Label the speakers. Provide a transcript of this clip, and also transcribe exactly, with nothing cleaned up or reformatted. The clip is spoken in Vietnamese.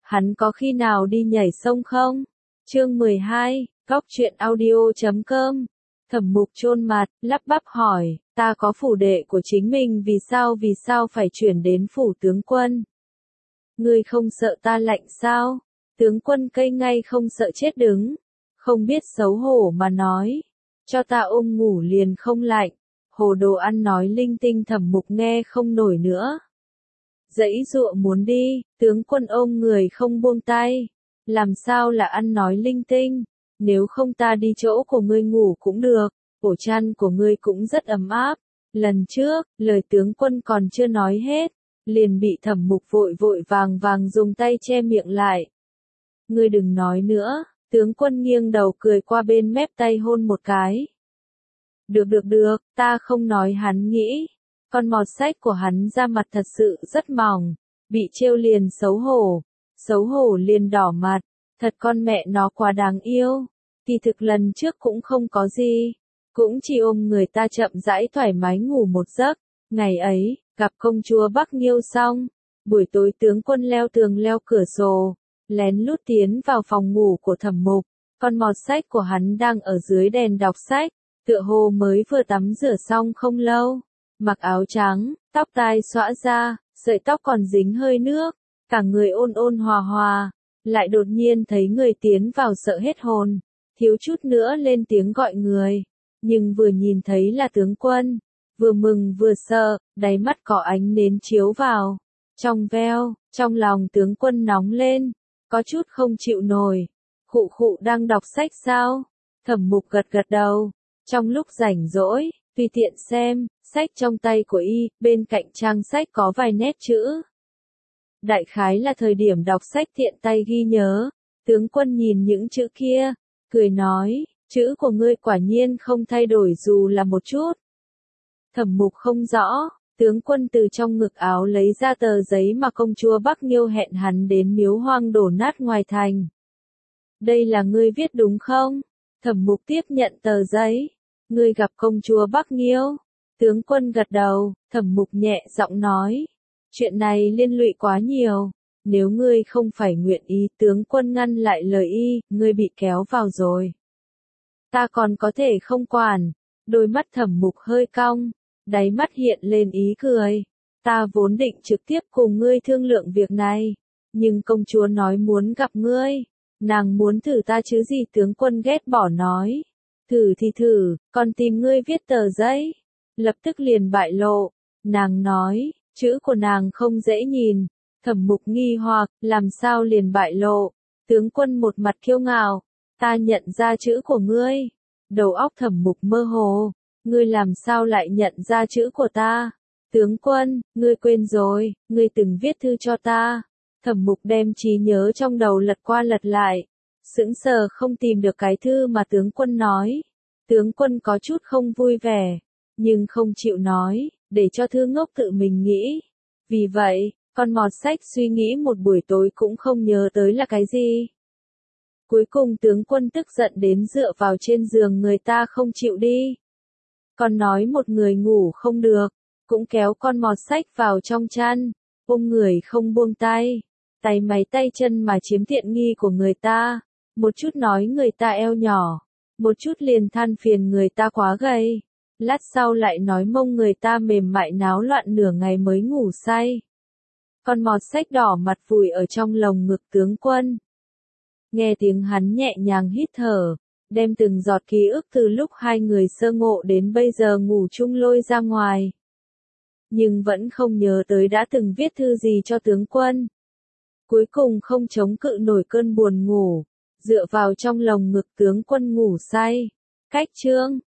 Speaker 1: hắn có khi nào đi nhảy sông không? Chương mười hai, Góc truyện audio chấm com. Thẩm Mục chôn mặt, lắp bắp hỏi, ta có phủ đệ của chính mình vì sao vì sao phải chuyển đến phủ tướng quân? Ngươi không sợ ta lạnh sao? Tướng quân cây ngay không sợ chết đứng, không biết xấu hổ mà nói, cho ta ôm ngủ liền không lạnh. Hồ đồ ăn nói linh tinh. Thẩm Mục nghe không nổi nữa. Dãy dụa muốn đi, tướng quân ôm người không buông tay. Làm sao là ăn nói linh tinh, nếu không ta đi chỗ của ngươi ngủ cũng được, ổ chăn của ngươi cũng rất ấm áp. Lần trước, lời tướng quân còn chưa nói hết, liền bị Thẩm Mục vội vội vàng vàng dùng tay che miệng lại. Ngươi đừng nói nữa, tướng quân nghiêng đầu cười qua bên mép tay hôn một cái. Được được được, ta không nói. Hắn nghĩ, con mọt sách của hắn da mặt thật sự rất mỏng, bị trêu liền xấu hổ, xấu hổ liền đỏ mặt, thật con mẹ nó quá đáng yêu. Kỳ thực lần trước cũng không có gì, cũng chỉ ôm người ta chậm rãi thoải mái ngủ một giấc. Ngày ấy, gặp công chúa Bắc Nghiêu xong, buổi tối tướng quân leo tường leo cửa sổ, lén lút tiến vào phòng ngủ của Thẩm Mục, con mọt sách của hắn đang ở dưới đèn đọc sách, tựa hồ mới vừa tắm rửa xong không lâu, mặc áo trắng, tóc tai xõa ra, sợi tóc còn dính hơi nước, cả người ôn ôn hòa hòa, lại đột nhiên thấy người tiến vào sợ hết hồn, thiếu chút nữa lên tiếng gọi người, nhưng vừa nhìn thấy là tướng quân, vừa mừng vừa sợ, đáy mắt có ánh nến chiếu vào, trong veo, trong lòng tướng quân nóng lên, có chút không chịu nổi. Khụ khụ đang đọc sách sao? Thẩm Mục gật gật đầu, trong lúc rảnh rỗi, tùy tiện xem, sách trong tay của y, bên cạnh trang sách có vài nét chữ. Đại khái là thời điểm đọc sách tiện tay ghi nhớ, tướng quân nhìn những chữ kia, cười nói, chữ của ngươi quả nhiên không thay đổi dù là một chút. Thẩm Mục không rõ, tướng quân từ trong ngực áo lấy ra tờ giấy mà công chúa Bắc Nghiêu hẹn hắn đến miếu hoang đổ nát ngoài thành. Đây là ngươi viết đúng không? Thẩm Mục tiếp nhận tờ giấy. Ngươi gặp công chúa Bắc Nghiêu? Tướng quân gật đầu. Thẩm Mục nhẹ giọng nói, chuyện này liên lụy quá nhiều, nếu ngươi không phải nguyện ý. Tướng quân ngăn lại lời y, ngươi bị kéo vào rồi. Ta còn có thể không quản. Đôi mắt Thẩm Mục hơi cong, đáy mắt hiện lên ý cười. Ta vốn định trực tiếp cùng ngươi thương lượng việc này, nhưng công chúa nói muốn gặp ngươi, nàng muốn thử ta chứ gì. Tướng quân ghét bỏ nói, thử thì thử, còn tìm ngươi viết tờ giấy, lập tức liền bại lộ. Nàng nói, chữ của nàng không dễ nhìn. Thẩm Mục nghi hoặc, làm sao liền bại lộ? Tướng quân một mặt kiêu ngạo, ta nhận ra chữ của ngươi. Đầu óc Thẩm Mục mơ hồ, ngươi làm sao lại nhận ra chữ của ta? Tướng quân, ngươi quên rồi, ngươi từng viết thư cho ta. Thẩm Mục đem trí nhớ trong đầu lật qua lật lại, sững sờ không tìm được cái thư mà tướng quân nói. Tướng quân có chút không vui vẻ, nhưng không chịu nói, để cho thư ngốc tự mình nghĩ. Vì vậy, con mọt sách suy nghĩ một buổi tối cũng không nhớ tới là cái gì. Cuối cùng tướng quân tức giận đến dựa vào trên giường người ta không chịu đi. Còn nói một người ngủ không được, cũng kéo con mọt sách vào trong chăn, ôm người không buông tay, tay máy tay chân mà chiếm tiện nghi của người ta, một chút nói người ta eo nhỏ, một chút liền than phiền người ta quá gầy, lát sau lại nói mông người ta mềm mại náo loạn nửa ngày mới ngủ say. Con mọt sách đỏ mặt vùi ở trong lồng ngực tướng quân. Nghe tiếng hắn nhẹ nhàng hít thở, đem từng giọt ký ức từ lúc hai người sơ ngộ đến bây giờ ngủ chung lôi ra ngoài. Nhưng vẫn không nhớ tới đã từng viết thư gì cho tướng quân. Cuối cùng không chống cự nổi cơn buồn ngủ, dựa vào trong lồng ngực tướng quân ngủ say. Cách chương